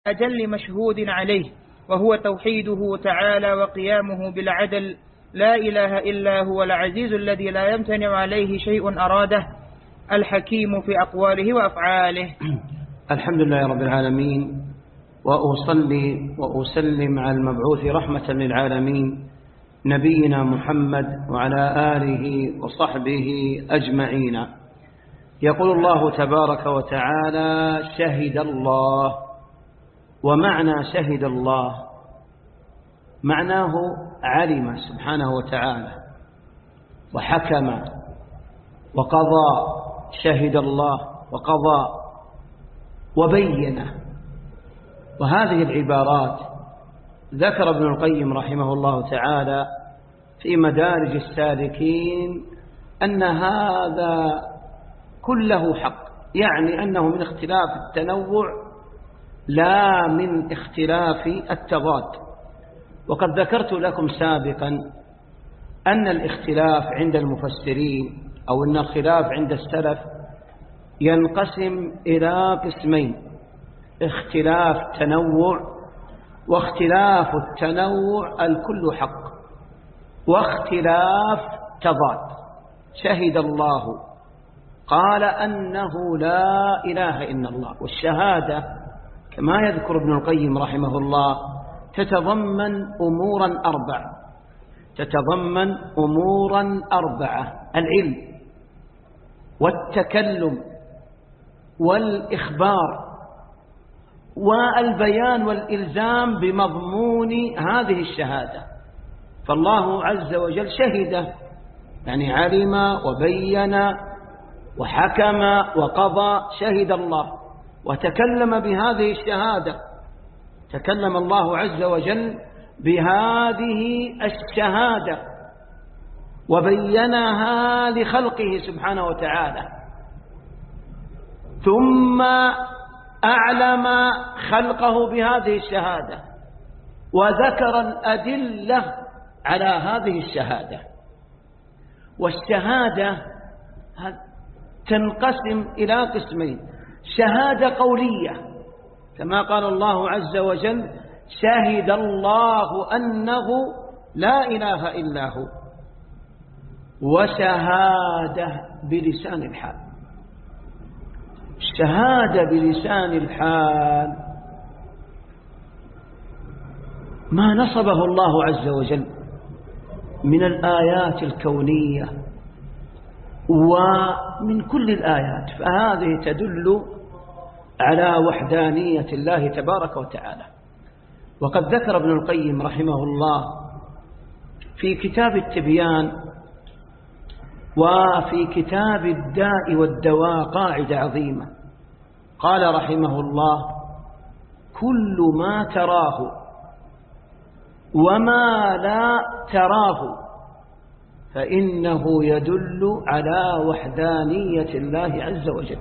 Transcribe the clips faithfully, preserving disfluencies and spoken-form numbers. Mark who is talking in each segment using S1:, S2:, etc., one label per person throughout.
S1: أجل مشهود عليه، وهو توحيده تعالى وقيامه بالعدل، لا إله إلا هو العزيز الذي لا يمتنع عليه شيء أراده، الحكيم في أقواله وأفعاله.
S2: الحمد لله رب العالمين، وأصلي وأسلم على المبعوث رحمة للعالمين نبينا محمد وعلى آله وصحبه أجمعين. يقول الله تبارك وتعالى: شهد الله. ومعنى شهد الله معناه علم سبحانه وتعالى وحكم وقضى. شهد الله وقضى وبين. وهذه العبارات ذكر ابن القيم رحمه الله تعالى في مدارج السالكين أن هذا كله حق، يعني أنه من اختلاف التنوع لا من اختلاف التضاد. وقد ذكرت لكم سابقا أن الاختلاف عند المفسرين أو أن الخلاف عند السلف ينقسم إلى قسمين: اختلاف تنوع، واختلاف التنوع الكل حق، واختلاف تضاد. شهد الله قال أنه لا إله إلا الله، والشهادة كما يذكر ابن القيم رحمه الله تتضمن أمورا أربعة تتضمن أمورا أربعة: العلم والتكلم والإخبار والبيان والإلزام بمضمون هذه الشهادة. فالله عز وجل شهد، يعني علم وبين وحكم وقضى. شهد الله وتكلم بهذه الشهادة، تكلم الله عز وجل بهذه الشهادة وبينها لخلقه سبحانه وتعالى، ثم أعلم خلقه بهذه الشهادة وذكر الأدلة على هذه الشهادة. والشهادة تنقسم إلى قسمين: شهادة قولية كما قال الله عز وجل: شهد الله أنه لا إله إلا هو، وشهادة بلسان الحال. الشهادة بلسان الحال ما نصبه الله عز وجل من الآيات الكونية ومن كل الآيات، فهذه تدل على وحدانية الله تبارك وتعالى. وقد ذكر ابن القيم رحمه الله في كتاب التبيان وفي كتاب الداء والدواء قاعدة عظيمة. قال رحمه الله: كل ما تراه وما لا تراه فإنه يدل على وحدانية الله عز وجل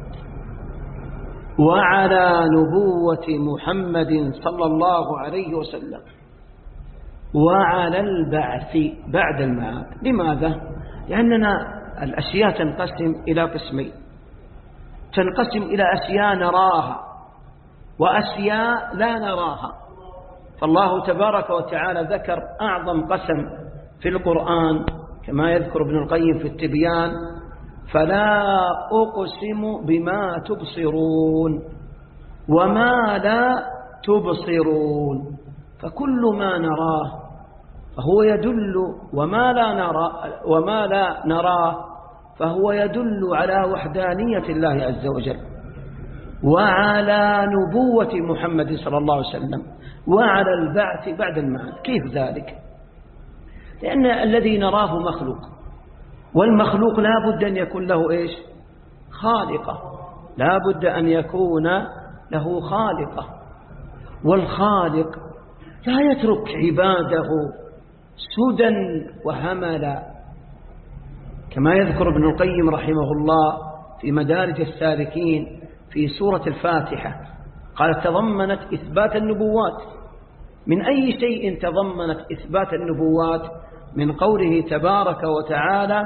S2: وعلى نبوة محمد صلى الله عليه وسلم وعلى البعث بعد المعاد. لماذا؟ لأننا الأشياء تنقسم إلى قسمين: تنقسم إلى أشياء نراها وأشياء لا نراها. فالله تبارك وتعالى ذكر أعظم قسم في القرآن كما يذكر ابن القيم في التبيان: فلا أقسم بما تبصرون وما لا تبصرون. فكل ما نراه فهو يدل وما لا نرى وما لا نراه فهو يدل على وحدانية الله عز وجل وعلى نبوة محمد صلى الله عليه وسلم وعلى البعث بعد المعاد. كيف ذلك؟ لأن الذي نراه مخلوق، والمخلوق لا بد أن يكون له إيش؟ خالقة. لا بد أن يكون له خالقة، والخالق لا يترك عباده سدى وهملا، كما يذكر ابن القيم رحمه الله في مدارج السالكين في سورة الفاتحة. قال: تضمنت إثبات النبوات. من أي شيء تضمنت إثبات النبوات؟ من قوله تبارك وتعالى: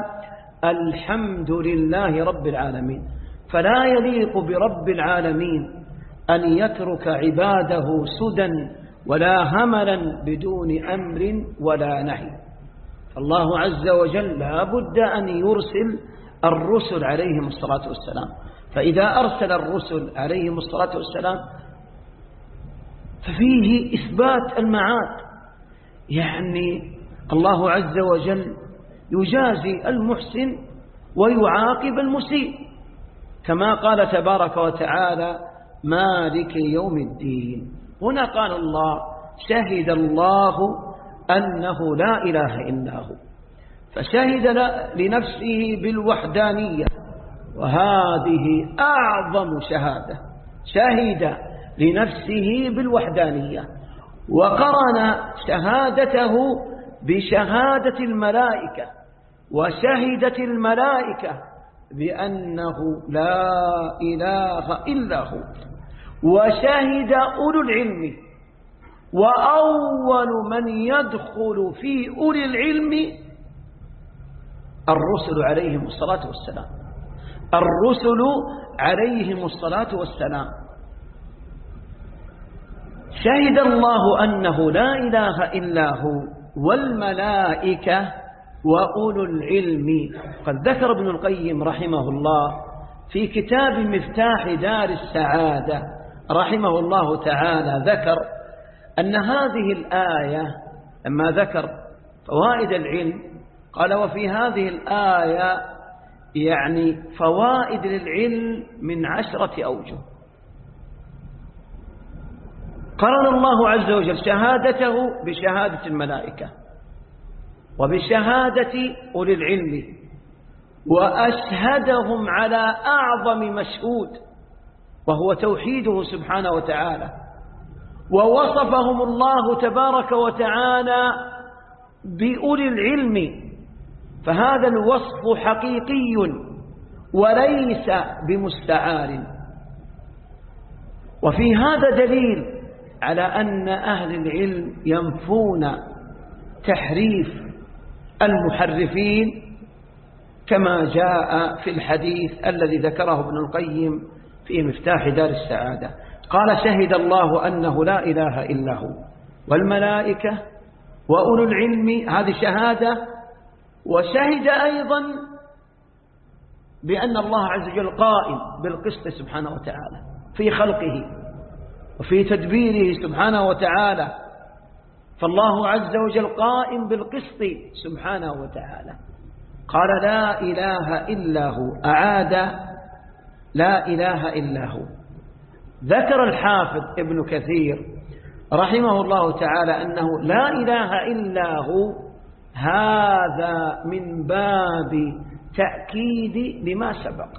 S2: الحمد لله رب العالمين. فلا يليق برب العالمين أن يترك عباده سدى ولا هملا بدون أمر ولا نهي. الله عز وجل لا بد أن يرسل الرسل عليهم الصلاة والسلام، فإذا أرسل الرسل عليهم الصلاة والسلام ففيه إثبات المعاد، يعني الله عز وجل يجازي المحسن ويعاقب المسيء، كما قال تبارك وتعالى مالك يوم الدين. هنا قال الله شهد الله أنه لا إله إلا هو، فشهد لنفسه بالوحدانية، وهذه أعظم شهادة، شهد لنفسه بالوحدانية، وقرن شهادته بشهادة الملائكة، وشهدت الملائكة بأنه لا إله إلا هو، وشهد أولو العلم، وأول من يدخل في أولي العلم الرسل عليهم الصلاة والسلام، الرسل عليهم الصلاة والسلام. شهد الله أنه لا إله إلا هو والملائكة وأولو العلم. قد ذكر ابن القيم رحمه الله في كتاب مفتاح دار السعادة رحمه الله تعالى، ذكر أن هذه الآية لما ذكر فوائد العلم قال وفي هذه الآية يعني فوائد للعلم من عشرة أوجه. قرن الله عز وجل شهادته بشهادة الملائكة وبشهادة أولي العلم، وأشهدهم على أعظم مشهود وهو توحيده سبحانه وتعالى، ووصفهم الله تبارك وتعالى بأولي العلم، فهذا الوصف حقيقي وليس بمستعار. وفي هذا دليل على أن أهل العلم ينفون تحريف المحرفين كما جاء في الحديث الذي ذكره ابن القيم في مفتاح دار السعادة. قال شهد الله أنه لا إله إلا هو والملائكة وأولو العلم، هذه شهادة. وشهد أيضا بأن الله عز وجل قائم بالقسط سبحانه وتعالى في خلقه وفي تدبيره سبحانه وتعالى، فالله عز وجل قائم بالقسط سبحانه وتعالى. قال لا إله إلا هو، أعاد لا إله إلا هو. ذكر الحافظ ابن كثير رحمه الله تعالى أنه لا إله إلا هو هذا من باب تأكيد لما سبق،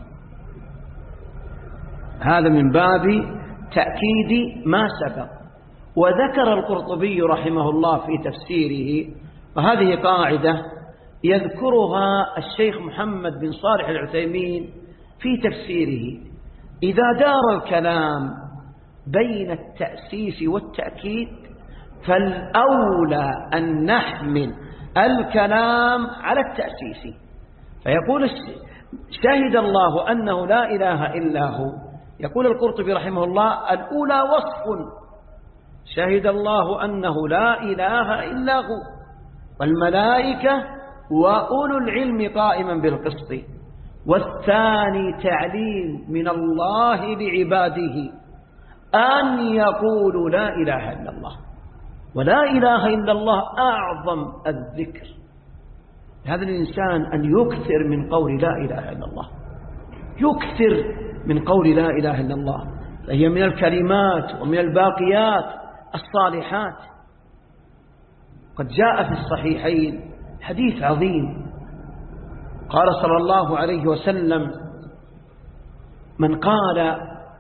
S2: هذا من باب تأكيد ما سبق. وذكر القرطبي رحمه الله في تفسيره، وهذه قاعدة يذكرها الشيخ محمد بن صالح العثيمين في تفسيره: إذا دار الكلام بين التأسيس والتأكيد فالأولى أن نحمل الكلام على التأسيس. فيقول شهد الله أنه لا إله إلا هو، يقول القرطبي رحمه الله الأولى وصف، شهد الله أنه لا إله إلا هو والملائكة وأولو العلم قائما بالقسط. والثاني تعليم من الله لعباده أن يقولوا لا إله إلا الله، ولا إله إلا الله أعظم الذكر. هذا الإنسان أن يكثر من قول لا إله إلا الله، يكثر من قول لا إله إلا الله، فهي من الكلمات ومن الباقيات الصالحات. قد جاء في الصحيحين حديث عظيم، قال صلى الله عليه وسلم: من قال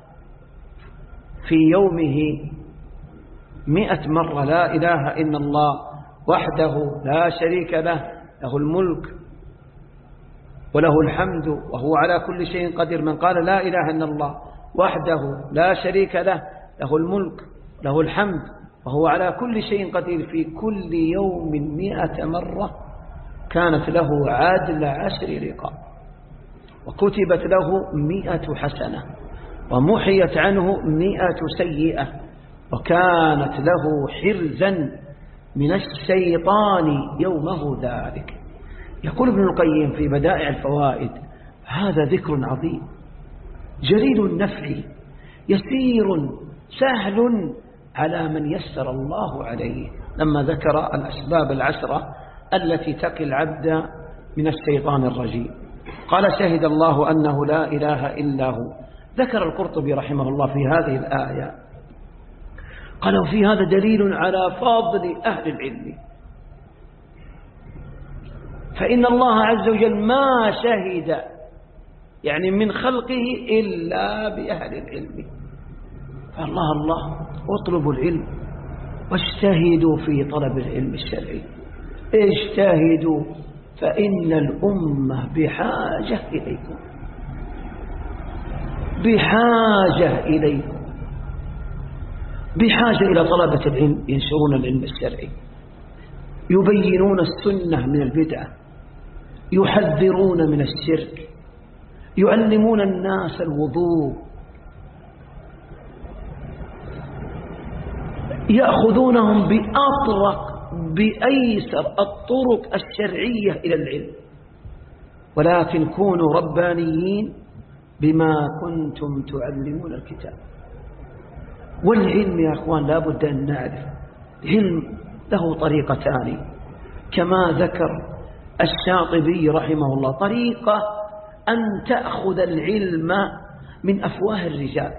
S2: في يومه مئة مرة لا إله إلا الله وحده لا شريك له، له الملك وله الحمد وهو على كل شيء قدير. من قال لا إله إلا الله وحده لا شريك له، له الملك له الحمد وهو على كل شيء قدير في كل يوم مئة مرة، كانت له عدل عشر رقاب وكتبت له مئة حسنة. ومحيت عنه مئة سيئة، وكانت له حرزا من الشيطان يومه ذلك. يقول ابن القيم في بدائع الفوائد: هذا ذكر عظيم جليل النفع يسير سهل على من يسر الله عليه، لما ذكر الأسباب العشرة التي تقي العبد من الشيطان الرجيم. قال: شهد الله أنه لا إله إلا هو. ذكر القرطبي رحمه الله في هذه الآية، قال: وفي هذا دليل على فضل أهل العلم، فإن الله عز وجل ما شهد يعني من خلقه إلا بأهل العلم. فالله الله اطلبوا العلم واجتهدوا في طلب العلم الشرعي، اجتهدوا فإن الأمة بحاجة إليكم، بحاجة إليكم، بحاجة إلى طلبة العلم ينشرون العلم الشرعي، يبينون السنة من البدعة، يحذرون من الشرك، يعلمون الناس الوضوء، يأخذونهم بأطرق بأيسر الطرق الشرعية إلى العلم. ولكن كونوا ربانيين بما كنتم تعلمون الكتاب. والعلم يا أخوان لا بد أن نعرف علم له طريقتان كما ذكر الشاطبي رحمه الله: طريقة أن تأخذ العلم من أفواه الرجال،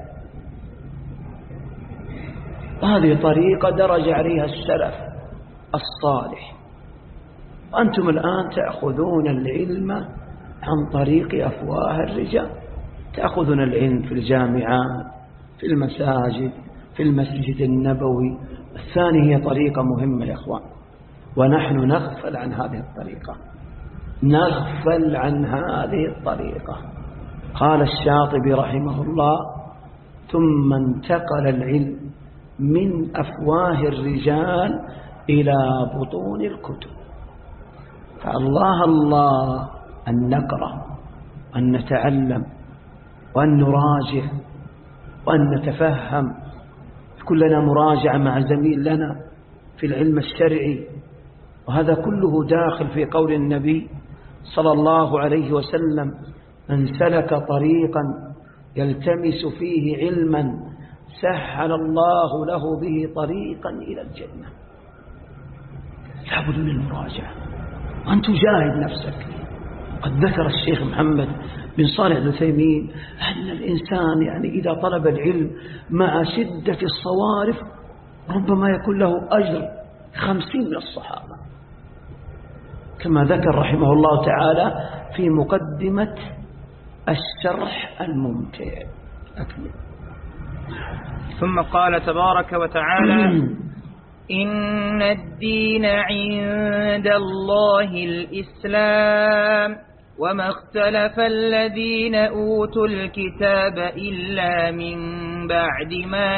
S2: هذه طريقة درج عليها السلف الصالح، وأنتم الآن تأخذون العلم عن طريق أفواه الرجال، تأخذون العلم في الجامعات، في المساجد، في المسجد النبوي. الثاني هي طريقة مهمة يا أخوان، ونحن نغفل عن هذه الطريقة، نغفل عن هذه الطريقة. قال الشاطبي رحمه الله: ثم انتقل العلم من أفواه الرجال إلى بطون الكتب. فالله الله أن نقرأ وأن نتعلم وأن نراجع وأن نتفهم، كلنا مراجعة مع زميل لنا في العلم الشرعي. وهذا كله داخل في قول النبي صلى الله عليه وسلم: من سلك طريقا يلتمس فيه علما سهل الله له به طريقا إلى الجنة. لابد من المراجعة وأن تجاهد نفسك. قد ذكر الشيخ محمد بن صالح العثيمين أن الإنسان يعني إذا طلب العلم مع شدة الصوارف ربما يكون له أجر خمسين من الصحابة، كما ذكر رحمه الله تعالى في مقدمة الشرح الممتع. أكمل.
S1: ثم قال تبارك وتعالى: إن الدين عند الله الإسلام وما اختلف الذين أوتوا الكتاب إلا من بعد ما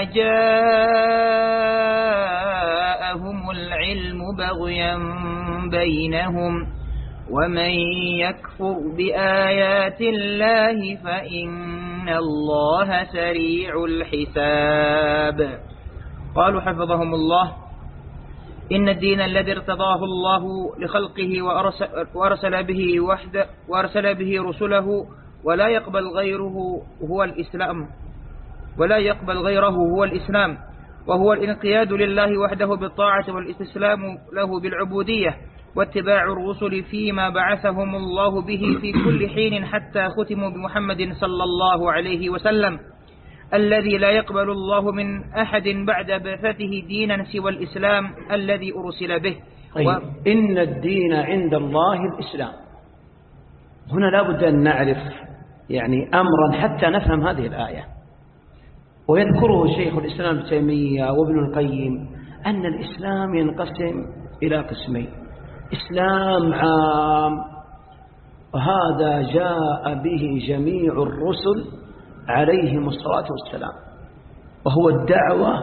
S1: جاءهم العلم بغيا بينهم ومن يكفر بآيات الله فإن الله سريع الحساب. قالوا حفظهم الله: إن الدين الذي ارتضاه الله لخلقه وأرسل, وأرسل به وحده وأرسل به رسله ولا يقبل غيره هو الإسلام ولا يقبل غيره هو الإسلام، وهو الانقياد لله وحده بالطاعة والاستسلام له بالعبودية واتباع الرسل فيما بعثهم الله به في كل حين حتى ختموا بمحمد صلى الله عليه وسلم الذي لا يقبل الله من أحد بعد بعثته دينا سوى الإسلام الذي أرسل به.
S2: طيب. و... إن الدين عند الله الإسلام. هنا لا بد أن نعرف يعني أمرا حتى نفهم هذه الآية. ويذكره شيخ الإسلام ابن تيمية وابن القيم أن الإسلام ينقسم إلى قسمين: إسلام عام، وهذا جاء به جميع الرسل عليهم الصلاة والسلام، وهو الدعوة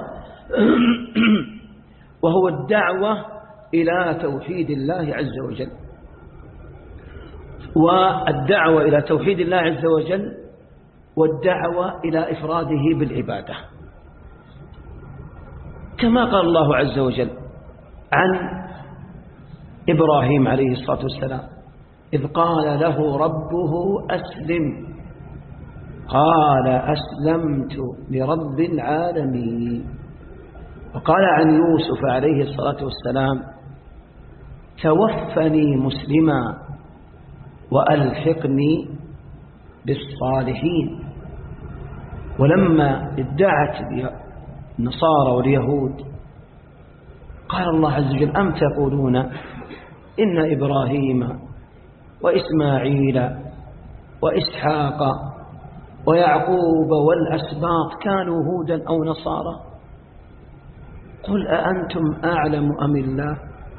S2: وهو الدعوة إلى توحيد الله عز والدعوة إلى توحيد الله عز وجل والدعوة إلى إفراده بالعبادة، كما قال الله عز وجل عن إبراهيم عليه الصلاة والسلام إذ قال له ربه أسلم قال أسلمت لرب العالمين. وقال عن يوسف عليه الصلاة والسلام توفني مسلما وألحقني بالصالحين. ولما ادعت النصارى واليهود قال الله عز وجل أم تقولون إن إبراهيم وإسماعيل وإسحاق ويعقوب والأسباط كانوا هودا أو نصارى قل أأنتم أعلم أم الله.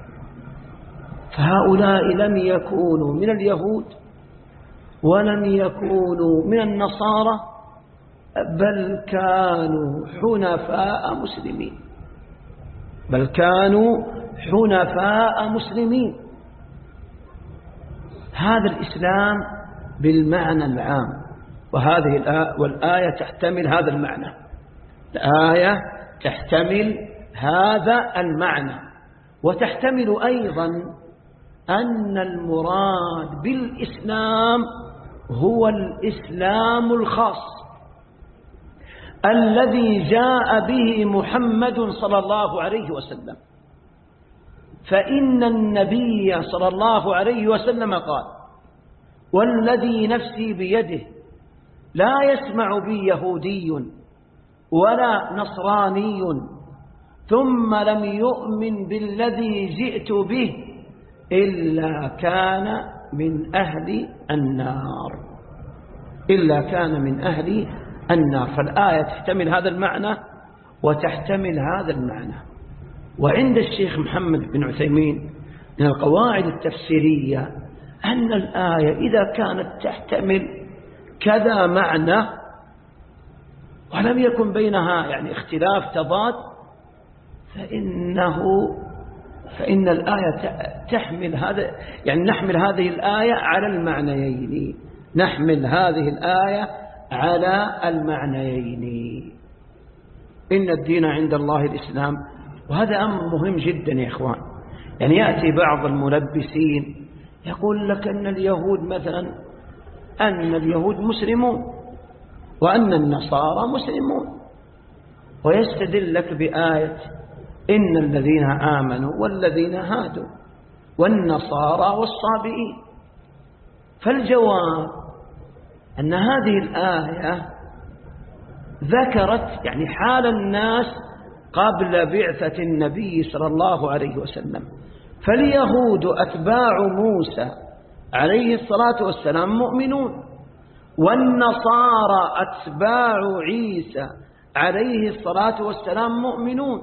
S2: فهؤلاء لم يكونوا من اليهود ولم يكونوا من النصارى بل كانوا حنفاء مسلمين بل كانوا حنفاء مسلمين. هذا الإسلام بالمعنى العام، وهذه الآية والآية تحتمل هذا المعنى. الآية تحتمل هذا المعنى، وتحتمل أيضا أن المراد بالإسلام هو الإسلام الخاص الذي جاء به محمد صلى الله عليه وسلم. فإن النبي صلى الله عليه وسلم قال والذي نفسي بيده لا يسمع بي يهودي ولا نصراني ثم لم يؤمن بالذي جئت به إلا كان من أهل النار إلا كان من أهل النار. فالآية تحتمل هذا المعنى وتحتمل هذا المعنى. وعند الشيخ محمد بن عثيمين من القواعد التفسيرية أن الآية إذا كانت تحتمل كذا معنى ولم يكن بينها يعني اختلاف تضاد فإنه فإن الآية تحمل هذا يعني نحمل هذه الآية على المعنيين نحمل هذه الآية على المعنيين. إن الدين عند الله الإسلام. وهذا أمر مهم جدا يا إخوان. يعني يأتي بعض الملبسين يقول لك أن اليهود مثلا أن اليهود مسلمون وأن النصارى مسلمون، ويستدل لك بآية إن الذين آمنوا والذين هادوا والنصارى والصابئين. فالجواب أن هذه الآية ذكرت يعني حال الناس قبل بعثة النبي صلى الله عليه وسلم. فاليهود أتباع موسى عليه الصلاة والسلام مؤمنون، والنصارى أتباع عيسى عليه الصلاة والسلام مؤمنون،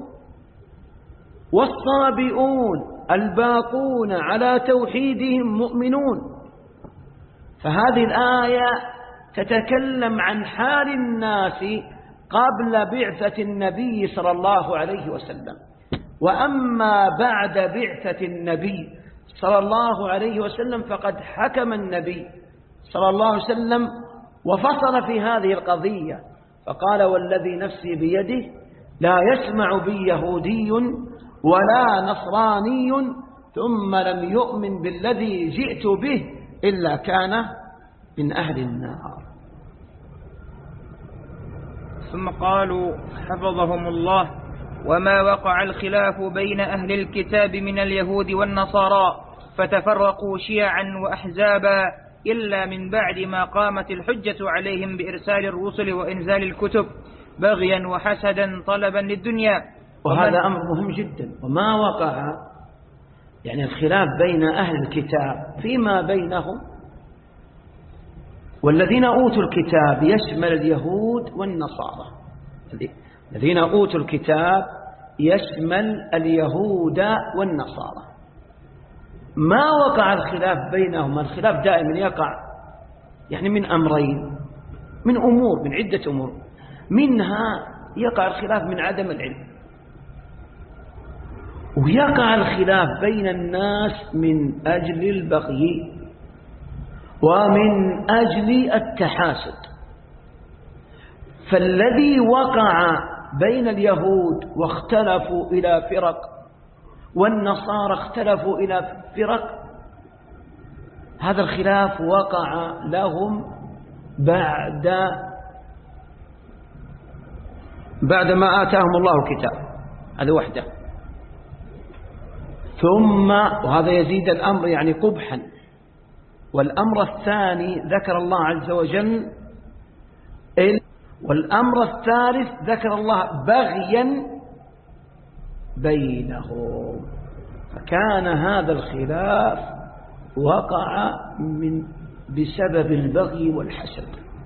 S2: والصابئون الباقون على توحيدهم مؤمنون. فهذه الآية تتكلم عن حال الناس قبل بعثة النبي صلى الله عليه وسلم. وأما بعد بعثة النبي صلى الله عليه وسلم فقد حكم النبي صلى الله عليه وسلم وفصل في هذه القضية فقال والذي نفسي بيده لا يسمع بي يهودي ولا نصراني ثم لم يؤمن بالذي جئت به إلا كان من أهل النار.
S1: ثم قالوا حفظهم الله وما وقع الخلاف بين أهل الكتاب من اليهود والنصارى فتفرقوا شيعا وأحزابا إلا من بعد ما قامت الحجة عليهم بإرسال الرسل وإنزال الكتب بغيا وحسدا طلبا للدنيا.
S2: وهذا أمر مهم جدا. وما وقع يعني الخلاف بين أهل الكتاب فيما بينهم، والذين أوتوا الكتاب يشمل اليهود والنصارى. الذين أوتوا الكتاب يشمل اليهود والنصارى. ما وقع الخلاف بينهم، الخلاف دائما يقع يعني من أمرين، من أمور من عدة أمور. منها يقع الخلاف من عدم العلم، ويقع الخلاف بين الناس من أجل البغي ومن أجل التحاسد. فالذي وقع بين اليهود واختلفوا إلى فرق والنصارى اختلفوا إلى فرق، هذا الخلاف وقع لهم بعد بعد ما آتاهم الله الكتاب، هذا وحده. ثم وهذا يزيد الأمر يعني قبحا. والأمر الثاني ذكر الله عز وجل، والأمر الثالث ذكر الله بغيا بينهم، فكان هذا الخلاف وقع من بسبب البغي والحسد.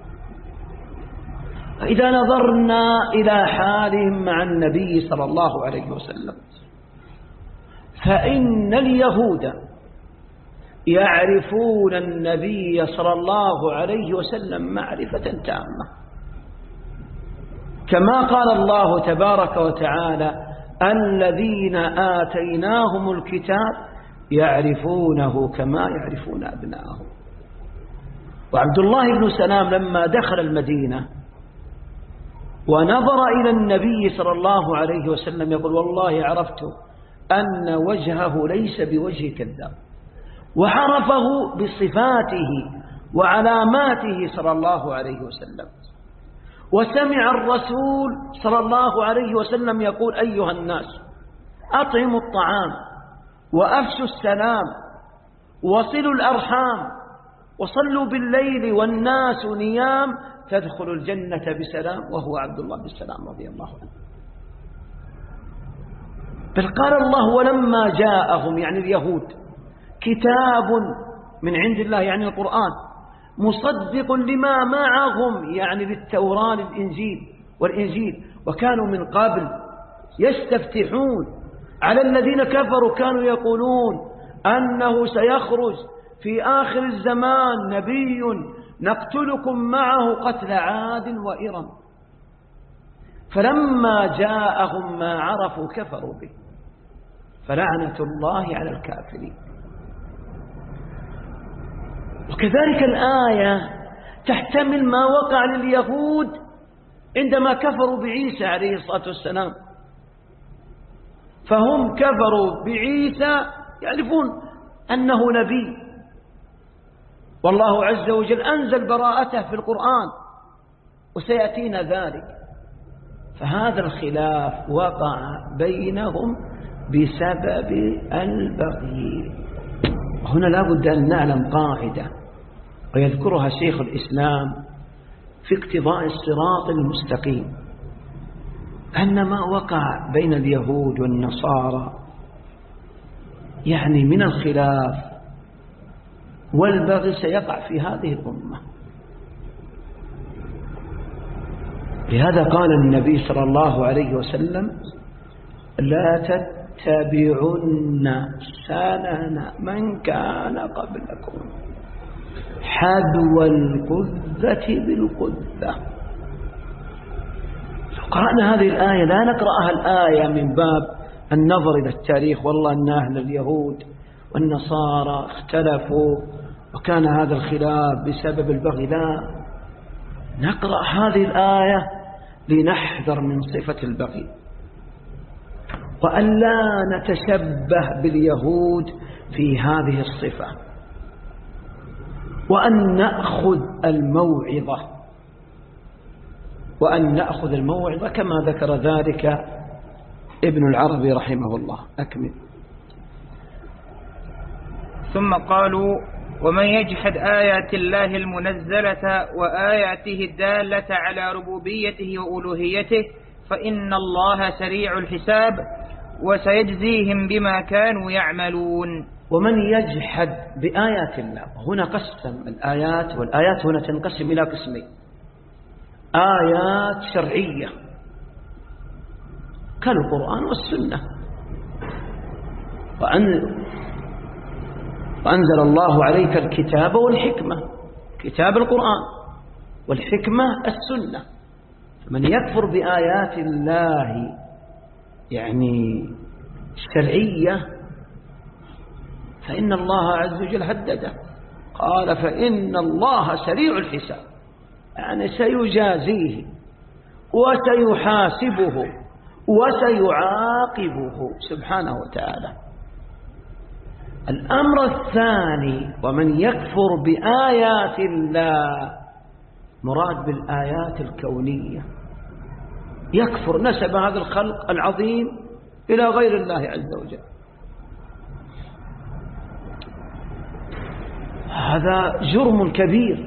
S2: فإذا نظرنا إلى حالهم مع النبي صلى الله عليه وسلم، فإن اليهود يعرفون النبي صلى الله عليه وسلم معرفة تامة، كما قال الله تبارك وتعالى: الذين آتيناهم الكتاب يعرفونه كما يعرفون أبناءهم. وعبد الله بن سلام لما دخل المدينة ونظر إلى النبي صلى الله عليه وسلم يقول: والله عرفت أن وجهه ليس بوجه كذاب، وعرفه بصفاته وعلاماته صلى الله عليه وسلم. وسمع الرسول صلى الله عليه وسلم يقول: أيها الناس أطعموا الطعام وأفشوا السلام وصلوا الأرحام وصلوا بالليل والناس نيام تدخل الجنة بسلام، وهو عبد الله بن سلام رضي الله عنه. بل قال الله: ولما جاءهم يعني اليهود كتاب من عند الله يعني القرآن مصدق لما معهم يعني للتوراة الإنجيل والإنجيل، وكانوا من قبل يستفتحون على الذين كفروا، كانوا يقولون أنه سيخرج في آخر الزمان نبي نقتلكم معه قتل عاد وإرم، فلما جاءهم ما عرفوا كفروا به، فلعنة الله على الكافرين. وكذلك الآية تحتمل ما وقع لليهود عندما كفروا بعيسى عليه الصلاة والسلام، فهم كفروا بعيسى يعرفون أنه نبي، والله عز وجل أنزل براءته في القرآن وسيأتينا ذلك. فهذا الخلاف وقع بينهم بسبب البغي. هنا لا بد أن نعلم قاعدة ويذكرها شيخ الإسلام في اقتضاء الصراط المستقيم، أن ما وقع بين اليهود والنصارى يعني من الخلاف والبغي سيقع في هذه الأمة. لهذا قال النبي صلى الله عليه وسلم: لا تتبعن سنن من كان قبلكم حذو القذة بالقذة. قرأنا هذه الآية لا نقرأها الآية من باب النظر إلى التاريخ، والله أن أهل اليهود والنصارى اختلفوا وكان هذا الخلاف بسبب البغي، لا، نقرأ هذه الآية لنحذر من صفة البغي، وأن لا نتشبه باليهود في هذه الصفة، وأن نأخذ الموعظة وأن نأخذ الموعظة كما ذكر ذلك ابن العربي رحمه الله. أكمل.
S1: ثم قالوا: ومن يجحد آيات الله المنزلة وآياته الدالة على ربوبيته وألوهيته فإن الله سريع الحساب وسيجزيهم بما كانوا يعملون.
S2: ومن يجحد بآيات الله، هنا قسم الآيات، والآيات هنا تنقسم إلى قسمين: آيات شرعية كالقرآن والسنة، وأنزل الله عليك الكتاب والحكمة، كتاب القرآن، والحكمة السنة. من يكفر بآيات الله يعني الشرعية فإن الله عز وجل هدده، قال: فإن الله سريع الحساب، يعني سيجازيه وسيحاسبه وسيعاقبه سبحانه وتعالى. الأمر الثاني: ومن يكفر بآيات الله، مراد بالآيات الكونية، يكفر، نسب هذا الخلق العظيم إلى غير الله عز وجل. هذا جرم كبير،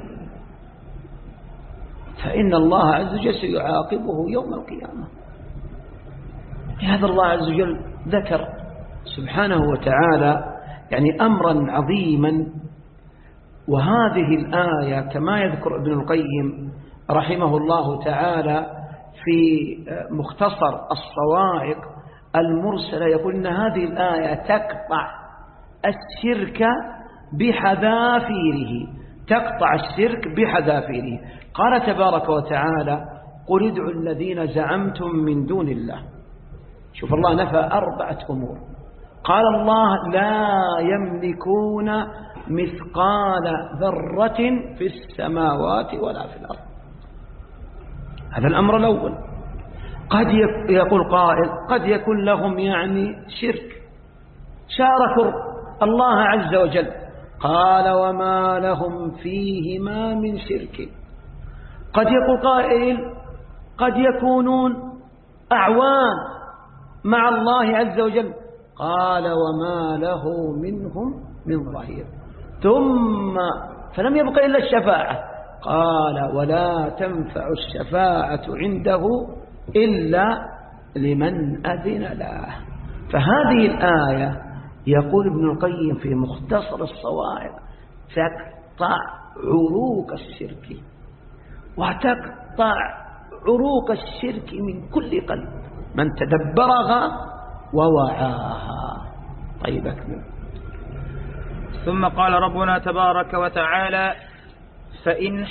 S2: فإن الله عز وجل سيعاقبه يوم القيامة. لهذا الله عز وجل ذكر سبحانه وتعالى يعني أمرا عظيما. وهذه الآية كما يذكر ابن القيم رحمه الله تعالى في مختصر الصواعق المرسلة، يقول إن هذه الآية تقطع الشرك بحذافيره، تقطع الشرك بحذافيره. قال تبارك وتعالى: قل ادعوا الذين زعمتم من دون الله. شوف الله نفى أربعة أمور. قال الله: لا يملكون مثقال ذرة في السماوات ولا في الأرض. هذا الأمر الأول. قد يقول قائل: قد يكون لهم يعني شرك، شاركوا الله عز وجل. قال: وما لهم فيهما من شرك. قد يقول قائل: قد يكونون أعوان مع الله عز وجل. قال: وما له منهم من ظهير. ثم فلم يبق إلا الشفاعة. قال: ولا تنفع الشفاعة عنده إلا لمن أذن له. فهذه الآية يقول ابن القيم في مختصر الصواعق تقطع عروق الشرك، وتقطع عروق الشرك من كل قلب من تدبرها ووعاها. طيب أكمل.
S1: ثم قال ربنا تبارك وتعالى: فإن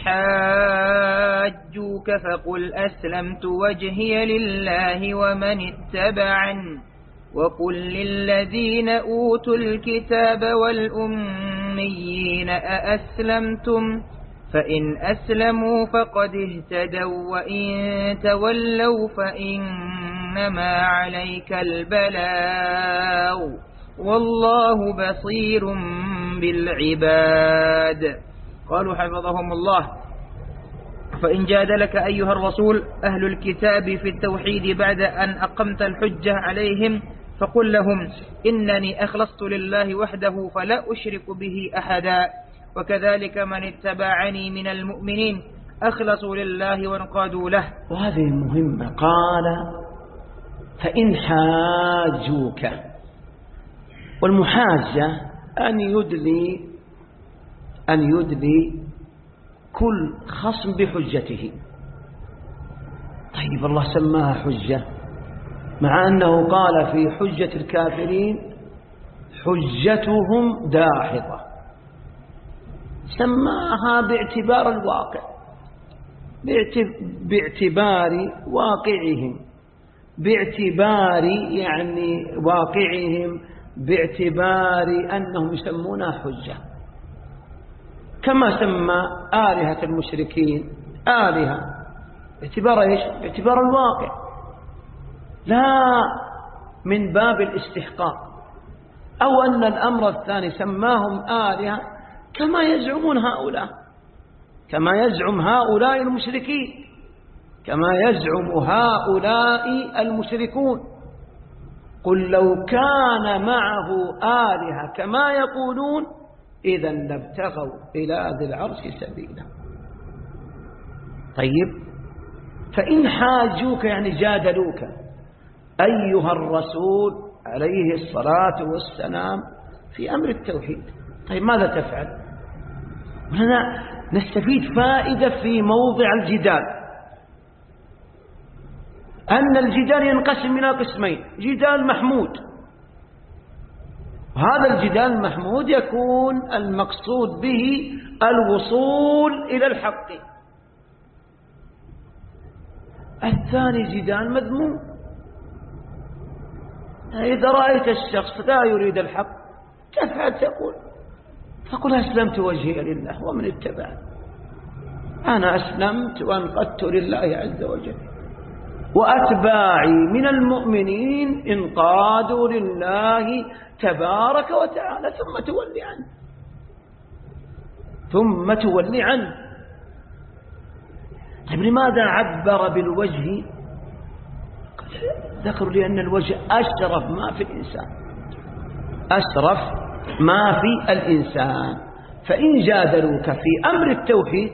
S1: حاجوك فقل أسلمت وجهي لله ومن اتبعني وقل للذين أوتوا الكتاب والأميين أأسلمتم فإن أسلموا فقد اهتدوا وإن تولوا فإنما عليك البلاغ والله بصير بالعباد. قالوا حفظهم الله: فإن جادلك أيها الرسول أهل الكتاب في التوحيد بعد أن أقمت الحجة عليهم فقل لهم إنني أخلصت لله وحده فلا أشرك به أحدا وكذلك من اتبعني من المؤمنين أخلصوا لله وانقادوا له.
S2: وهذه مهمة. قال: فإن حاجوك. والمحاجة أن يدلي أن يدلي كل خصم بحجته. طيب الله سماها حجة، مع أنه قال في حجة الكافرين حجتهم داحضة، سماها باعتبار الواقع، باعتبار واقعهم، باعتبار يعني واقعهم، باعتبار أنهم يسمونها حجة، كما سمى آلهة المشركين آلهة باعتبار إيش؟ باعتبار الواقع، لا من باب الاستحقاق. أو أن الأمر الثاني سماهم آلهة كما يزعمون هؤلاء، كما يزعم هؤلاء المشركين، كما يزعم هؤلاء المشركون. قل لو كان معه آلهة كما يقولون إذا لابتغوا إلى ذي العرش سبيلا. طيب، فإن حاجوك يعني جادلوك أيها الرسول عليه الصلاة والسلام في أمر التوحيد، طيب ماذا تفعل؟ هنا نستفيد فائدة في موضع الجدال، أن الجدال ينقسم إلى قسمين: جدال محمود، هذا الجدال المحمود يكون المقصود به الوصول إلى الحق. الثاني جدال مذموم، إذا رأيت الشخص لا يريد الحق تفعل؟ تقول فقل أسلمت وجهي لله ومن اتبعني، أنا أسلمت وانقدت لله عز وجل. وأتباعي من المؤمنين انقادوا لله تبارك وتعالى ثم تولي عنه ثم تولي عنه. طيب لماذا عبر بالوجه؟ ذكروا لي أن الوجه أشرف ما في الإنسان، أشرف ما في الإنسان. فإن جادلوك في أمر التوحيد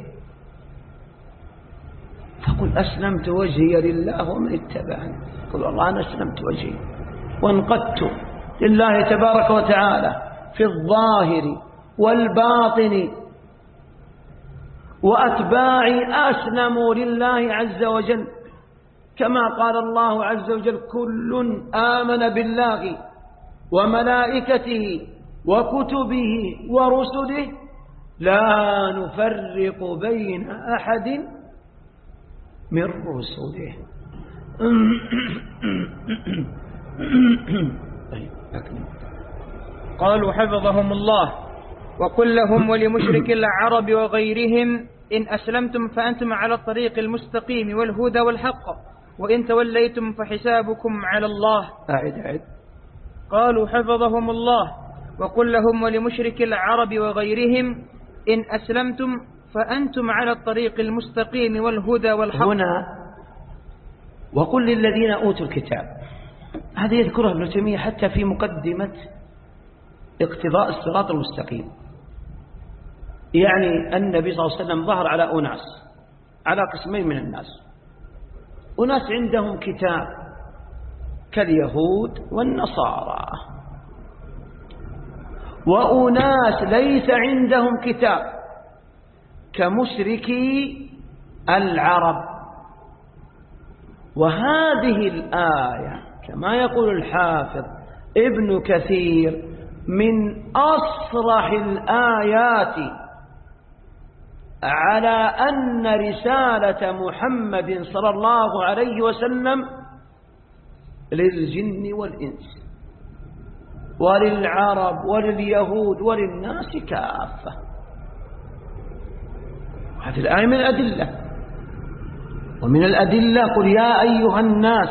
S2: فقل أسلمت وجهي لله ومن اتبعني. قل والله أنا أسلمت وجهي وانقدت لله تبارك وتعالى في الظاهر والباطن، وأتباعي أسلموا لله عز وجل، كما قال الله عز وجل كل آمن بالله وملائكته وكتبه ورسله لا نفرق بين أحد من رسله.
S1: قالوا حفظهم الله: وقل لهم ولمشرك العرب وغيرهم إن أسلمتم فأنتم على الطريق المستقيم والهدى والحق، وإن توليتم فحسابكم على الله.
S2: أعد أعد.
S1: قالوا حفظهم الله: وقل لهم ولمشرك العرب وغيرهم إن أسلمتم فأنتم على الطريق المستقيم والهدى والحق.
S2: هنا وقل للذين أوتوا الكتاب، هذا يذكرها ابن تيمية حتى في مقدمة اقتضاء الصراط المستقيم. يعني النبي صلى الله عليه وسلم ظهر على أناس، على قسمين من الناس: أناس عندهم كتاب كاليهود والنصارى، وأناس ليس عندهم كتاب كمشركي العرب. وهذه الآية كما يقول الحافظ ابن كثير من أصرح الآيات على أن رسالة محمد صلى الله عليه وسلم للجن والإنس وللعرب ولليهود وللناس كافة. هذه الآية من الأدلة. ومن الأدلة قل يا أيها الناس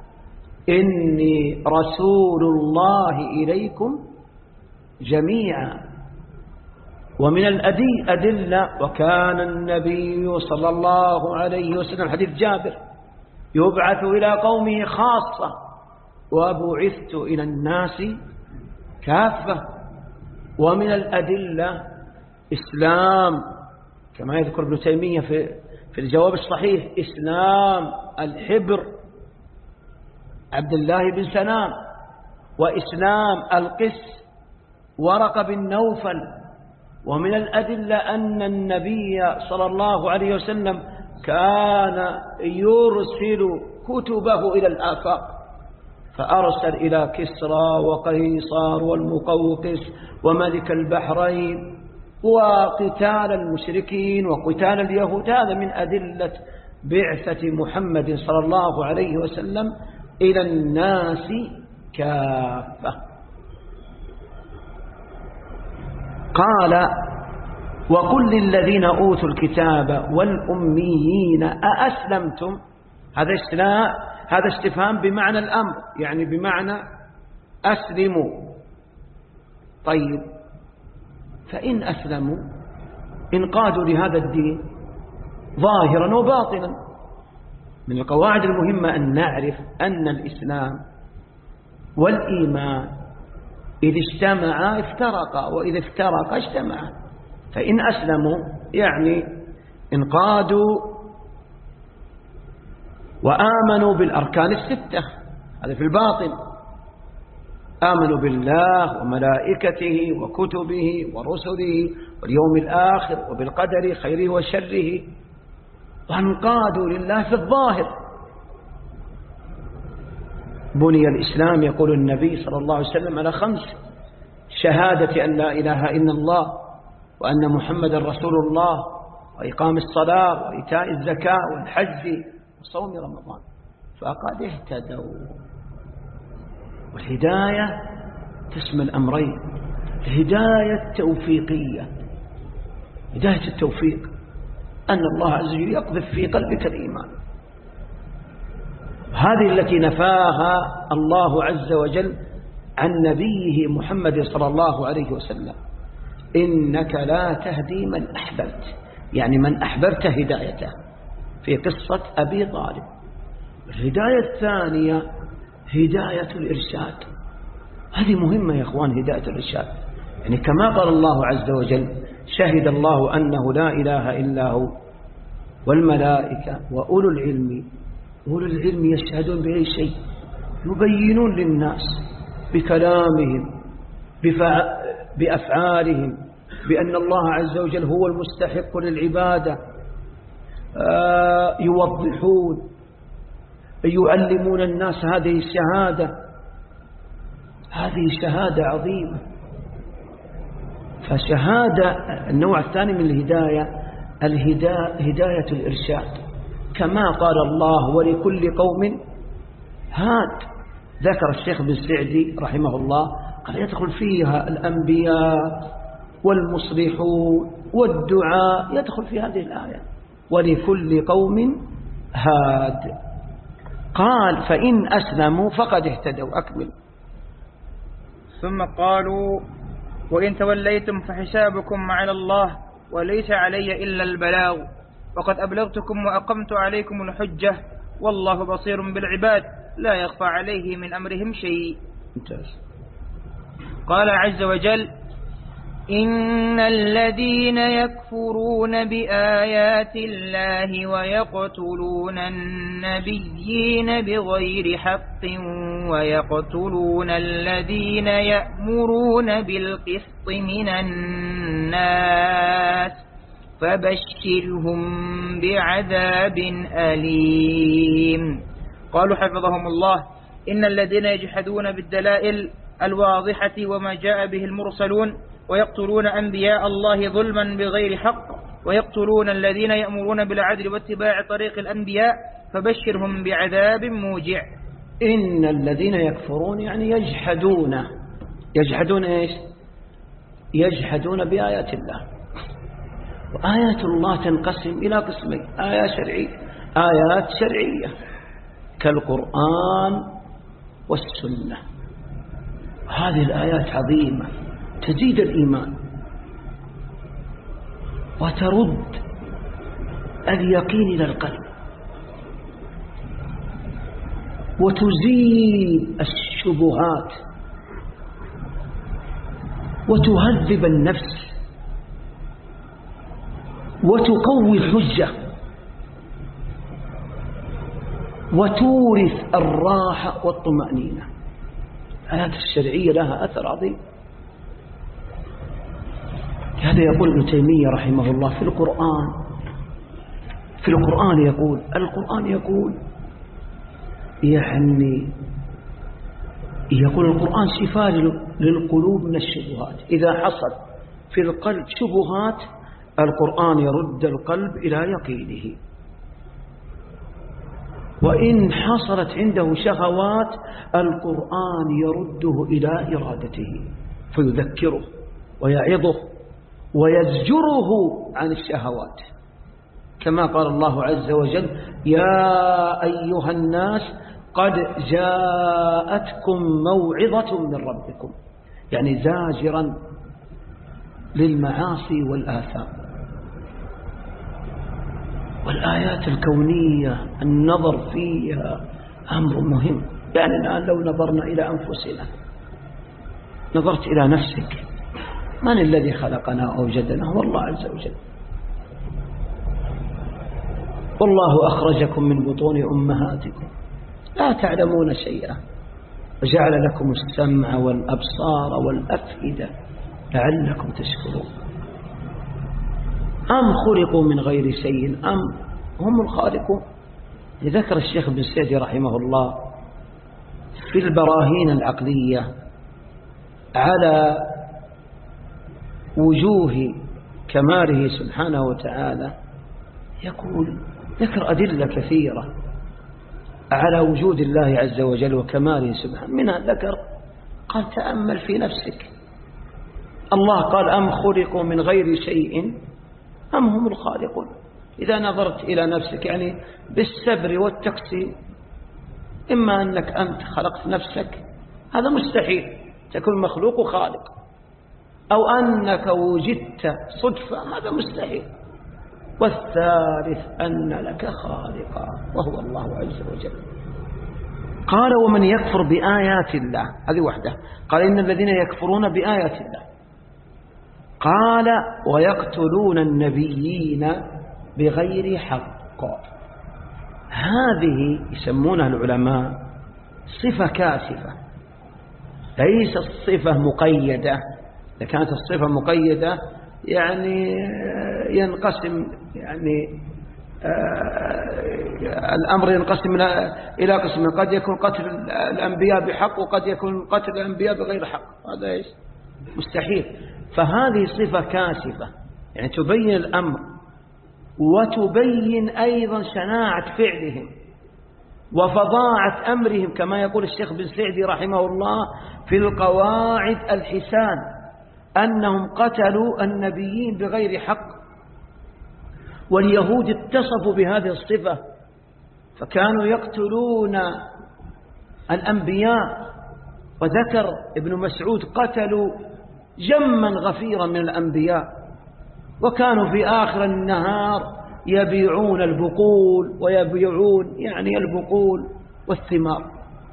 S2: إني رسول الله إليكم جميعا. ومن الأدلة وكان النبي صلى الله عليه وسلم حديث جابر يبعث إلى قومه خاصة وبعثت إلى الناس كافة. ومن الأدلة إسلام كما يذكر ابن تيمية في في الجواب الصحيح إسلام الحبر عبد الله بن سلام، وإسلام القس ورقة بن نوفل. ومن الأدلة أن النبي صلى الله عليه وسلم كان يرسل كتبه إلى الآفاق، فأرسل إلى كسرى وقيصر والمقوقس وملك البحرين وقتال المشركين وقتال اليهود. هذا من أدلة بعثة محمد صلى الله عليه وسلم إلى الناس كافة. قال وقل للذين أوتوا الكتاب والأميين أأسلمتم. هذا استفهام هذا استفهام بمعنى الأمر، يعني بمعنى أسلموا. طيب فإن أسلموا انقادوا لهذا الدين ظاهرا وباطنا. من القواعد المهمة أن نعرف أن الإسلام والإيمان إذا اجتمعا افترقا وإذا افترقا اجتمعا. فإن أسلموا يعني انقادوا وآمنوا بالأركان الستة، هذا في الباطن. آمنوا بالله وملائكته وكتبه ورسله واليوم الآخر وبالقدر خيره وشره، وانقادوا لله في الظاهر. بني الإسلام يقول النبي صلى الله عليه وسلم على خمس: شهادة أن لا إله إلا الله وأن محمد رسول الله وإقام الصلاة وإيتاء الزكاة والحج وصوم رمضان، فقد اهتدوا. والهداية تشمل أمرين: الهداية التوفيقية، هداية التوفيق أن الله عز وجل يقذف في قلبك الإيمان، هذه التي نفاها الله عز وجل عن نبيه محمد صلى الله عليه وسلم: إنك لا تهدي من أحببت، يعني من أحببت هدايته، في قصة أبي طالب. الهداية الثانية هداية الإرشاد، هذه مهمة يا أخوان، هداية الإرشاد. يعني كما قال الله عز وجل: شهد الله أنه لا إله إلا هو والملائكة وأولو العلم. أولو العلم يشهدون بأي شيء؟ يبينون للناس بكلامهم بأفعالهم بأن الله عز وجل هو المستحق للعبادة، آه يوضحون، يعلمون الناس هذه الشهادة. هذه شهادة عظيمة. فشهادة النوع الثاني من الهداية هداية الإرشاد، كما قال الله: ولكل قوم هاد. ذكر الشيخ بن سعدي رحمه الله قال: يدخل فيها الأنبياء والمصلحون والدعاء، يدخل في هذه الآية: ولكل قوم هاد. قال: فإن أسلموا فقد اهتدوا. أكمل.
S1: ثم قالوا: وإن توليتم فحسابكم على الله وليس علي إلا البلاغ وقد أبلغتكم وأقمت عليكم الحجة والله بصير بالعباد لا يخفى عليه من أمرهم شيء. قال عز وجل: إن الذين يكفرون بآيات الله ويقتلون النبيين بغير حق ويقتلون الذين يأمرون بالقسط من الناس فبشرهم بعذاب أليم. قالوا حفظهم الله: إن الذين يجحدون بالدلائل الواضحة وما جاء به المرسلون ويقتلون أنبياء الله ظلما بغير حق ويقتلون الذين يأمرون بالعدل واتباع طريق الأنبياء فبشرهم بعذاب موجع.
S2: إن الذين يكفرون يعني يجحدون. يجحدون إيش؟ يجحدون بآيات الله. وآيات الله تنقسم إلى قسمين: آيات شرعية آيات شرعية كالقرآن والسنة. هذه الآيات عظيمة تزيد الإيمان وترد اليقين إلى القلب وتزيل الشبهات وتهذب النفس وتقوي الحجة وتورث الراحة والطمأنينة. الآيات الشرعية لها أثر عظيم. هذا يقول ابن تيمية رحمه الله في القرآن في القرآن يقول القرآن يقول يعني يقول القرآن شفاء للقلوب من الشبهات. إذا حصل في القلب شبهات القرآن يرد القلب إلى يقينه، وإن حصلت عنده شهوات القرآن يرده إلى إرادته فيذكره ويعظه ويزجره عن الشهوات، كما قال الله عز وجل: يا أيها الناس قد جاءتكم موعظة من ربكم، يعني زاجرا للمعاصي والآثام. والآيات الكونية النظر فيها أمر مهم. يعني الآن لو نظرنا إلى أنفسنا، نظرت إلى نفسك، من الذي خلقنا أوجدنا؟ هو الله عز وجل. والله أخرجكم من بطون أمهاتكم لا تعلمون شيئا وجعل لكم السمع والأبصار والأفئدة لعلكم تشكرون. أم خلقوا من غير شيء أم هم الخالقون. ذكر الشيخ بن سعدي رحمه الله في البراهين العقلية على وجوه كماله سبحانه وتعالى، يقول ذكر أدلة كثيرة على وجود الله عز وجل وكماله سبحانه. منها ذكر قال: تأمل في نفسك. الله قال: أم خلقوا من غير شيء أم هم الخالقون. إذا نظرت إلى نفسك يعني بالسبر والتقسيم إما أنك أنت خلقت نفسك، هذا مستحيل تكون مخلوق وخالق، أو أنك وجدت صدفة، هذا مستحيل. والثالث أن لك خالقا وهو الله عز وجل. قال ومن يكفر بآيات الله، هذه وحده. قال إن الذين يكفرون بآيات الله، قال ويقتلون النبيين بغير حق. هذه يسمونها العلماء صفة كاشفة، ليست صفة مقيدة. إذا كانت الصفة مقيدة يعني ينقسم، يعني آه الأمر ينقسم إلى قسم، قد يكون قتل الأنبياء بحق وقد يكون قتل الأنبياء بغير حق، هذا إيش مستحيل. فهذه صفة كاشفة يعني تبين الأمر وتبين أيضا شناعة فعلهم وفظاعة أمرهم، كما يقول الشيخ بن سعدي رحمه الله في القواعد الحسان أنهم قتلوا النبيين بغير حق. واليهود اتصفوا بهذه الصفة فكانوا يقتلون الأنبياء، وذكر ابن مسعود قتلوا جما غفيرا من الأنبياء، وكانوا في آخر النهار يبيعون البقول ويبيعون يعني البقول والثمار.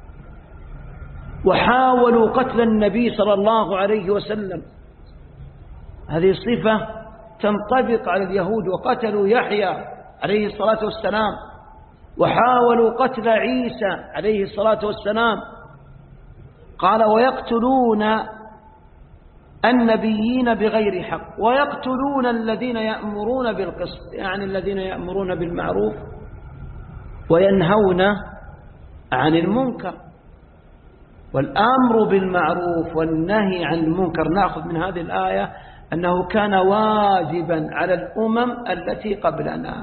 S2: وحاولوا قتل النبي صلى الله عليه وسلم، هذه صفة تنطبق على اليهود. وقتلوا يحيى عليه الصلاة والسلام، وحاولوا قتل عيسى عليه الصلاة والسلام. قال ويقتلون النبيين بغير حق ويقتلون الذين يأمرون بالقسط، يعني الذين يأمرون بالمعروف وينهون عن المنكر. والأمر بالمعروف والنهي عن المنكر نأخذ من هذه الآية أنه كان واجبا على الأمم التي قبلنا.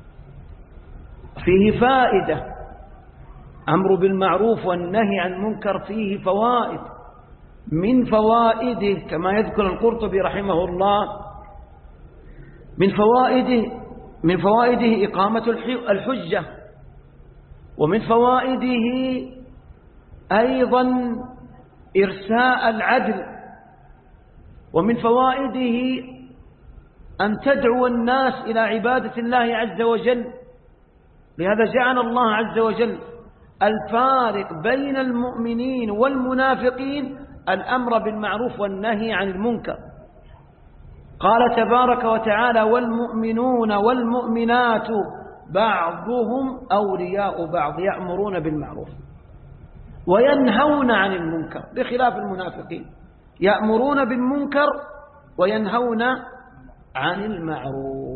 S2: فيه فائدة، أمر بالمعروف والنهي عن المنكر فيه فوائد. من فوائده كما يذكر القرطبي رحمه الله، من فوائده من فوائده إقامة الحجة، ومن فوائده أيضا إرساء العدل، ومن فوائده أن تدعو الناس إلى عبادة الله عز وجل. لهذا جعل الله عز وجل الفارق بين المؤمنين والمنافقين الأمر بالمعروف والنهي عن المنكر. قال تبارك وتعالى والمؤمنون والمؤمنات بعضهم أولياء بعض يأمرون بالمعروف وينهون عن المنكر، بخلاف المنافقين يأمرون بالمنكر وينهون عن المعروف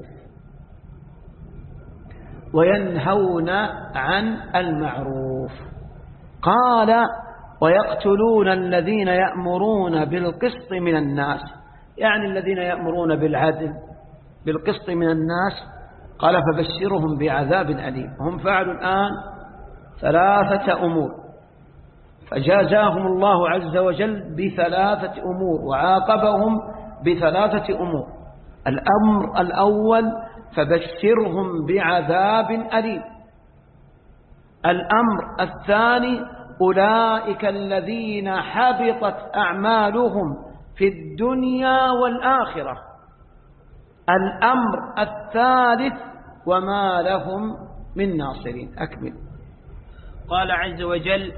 S2: وينهون عن المعروف. قال ويقتلون الذين يأمرون بالقسط من الناس، يعني الذين يأمرون بالعدل بالقسط من الناس. قال فبشرهم بعذاب أليم. هم فعلوا الآن ثلاثة أمور، فجازاهم الله عز وجل بثلاثة أمور وعاقبهم بثلاثة أمور. الأمر الأول فبشرهم بعذاب أليم. الأمر الثاني أولئك الذين حبطت أعمالهم في الدنيا والآخرة. الأمر الثالث وما لهم من ناصرين. أكمل.
S1: قال عز وجل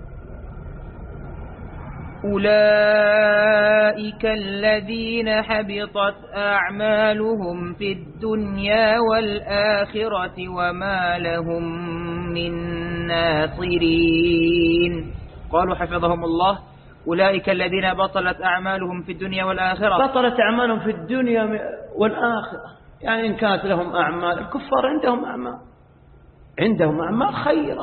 S1: أولئك الذين حبطت أعمالهم في الدنيا والآخرة وما لهم من ناصرين. قالوا حفظهم الله أولئك الذين بطلت أعمالهم في الدنيا والآخرة.
S2: بطلت أعمالهم في الدنيا والآخرة، يعني إن كانت لهم أعمال، الكفار عندهم أعمال عندهم أعمال خيرة.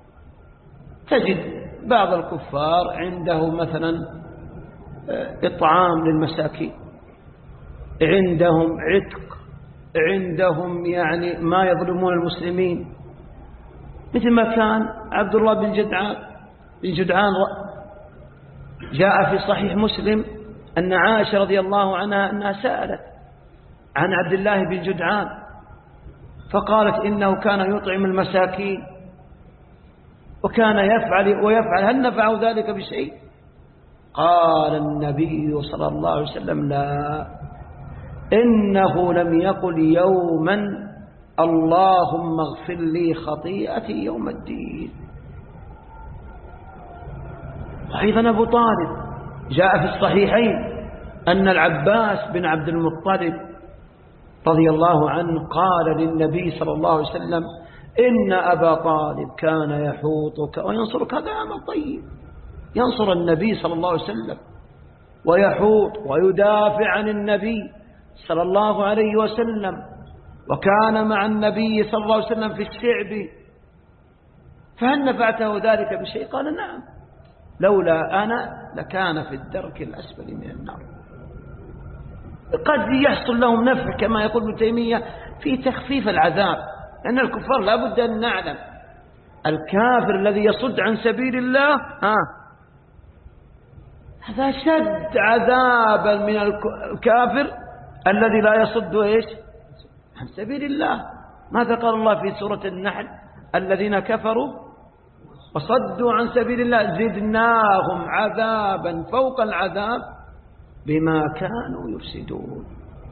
S2: تجد بعض الكفار عنده مثلا إطعام للمساكين، عندهم عتق، عندهم يعني ما يظلمون المسلمين، مثل ما كان عبد الله بن جدعان بن جدعان جاء في صحيح مسلم أن عائشة رضي الله عنها أنها سألت عن عبد الله بن جدعان فقالت إنه كان يطعم المساكين وكان يفعل ويفعل، هل نفعه ذلك بشيء؟ قال النبي صلى الله عليه وسلم لا، إنه لم يقل يوما اللهم اغفر لي خطيئتي يوم الدين. وأيضا أبو طالب جاء في الصحيحين أن العباس بن عبد المطلب رضي الله عنه قال للنبي صلى الله عليه وسلم إن أبا طالب كان يحوطك وينصرك. هذا عمل طيب، ينصر النبي صلى الله عليه وسلم ويحوط ويدافع عن النبي صلى الله عليه وسلم، وكان مع النبي صلى الله عليه وسلم في الشعب، فهل نفعته ذلك بشيء؟ قال نعم، لولا أنا لكان في الدرك الأسفل من النار. قد يحصل لهم نفع كما يقول ابن تيمية في تخفيف العذاب، لأن الكفار لا بد أن نعلم الكافر الذي يصد عن سبيل الله ها هذا شد عذابا من الكافر الذي لا يصد إيش عن سبيل الله. ماذا قال الله في سورة النحل؟ الذين كفروا وصدوا عن سبيل الله زدناهم عذابا فوق العذاب بما كانوا يفسدون.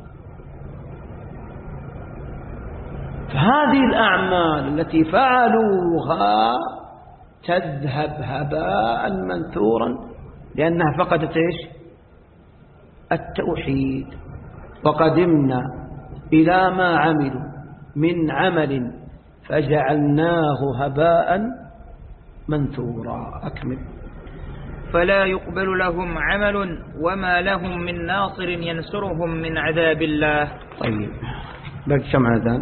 S2: فهذه الأعمال التي فعلوها تذهب هباء منثورا لأنها فقدت إيش التوحيد. وقدمنا إلى ما عملوا من عمل فجعلناه هباء منثورا. أكمل.
S1: فلا يقبل لهم عمل وما لهم من ناصر ينصرهم من عذاب الله.
S2: طيب باقي كم أذان؟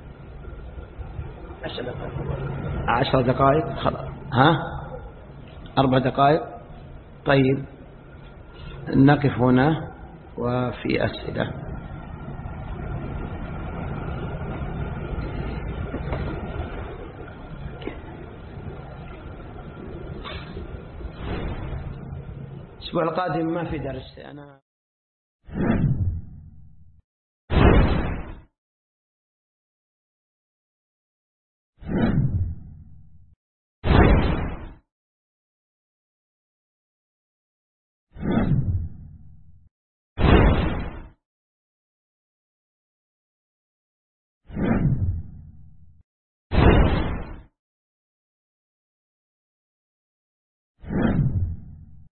S2: عشر دقائق. خلاص ها أربع دقائق. طيب نقف هنا وفي أسئلة. الأسبوع القادم ما في درس. أنا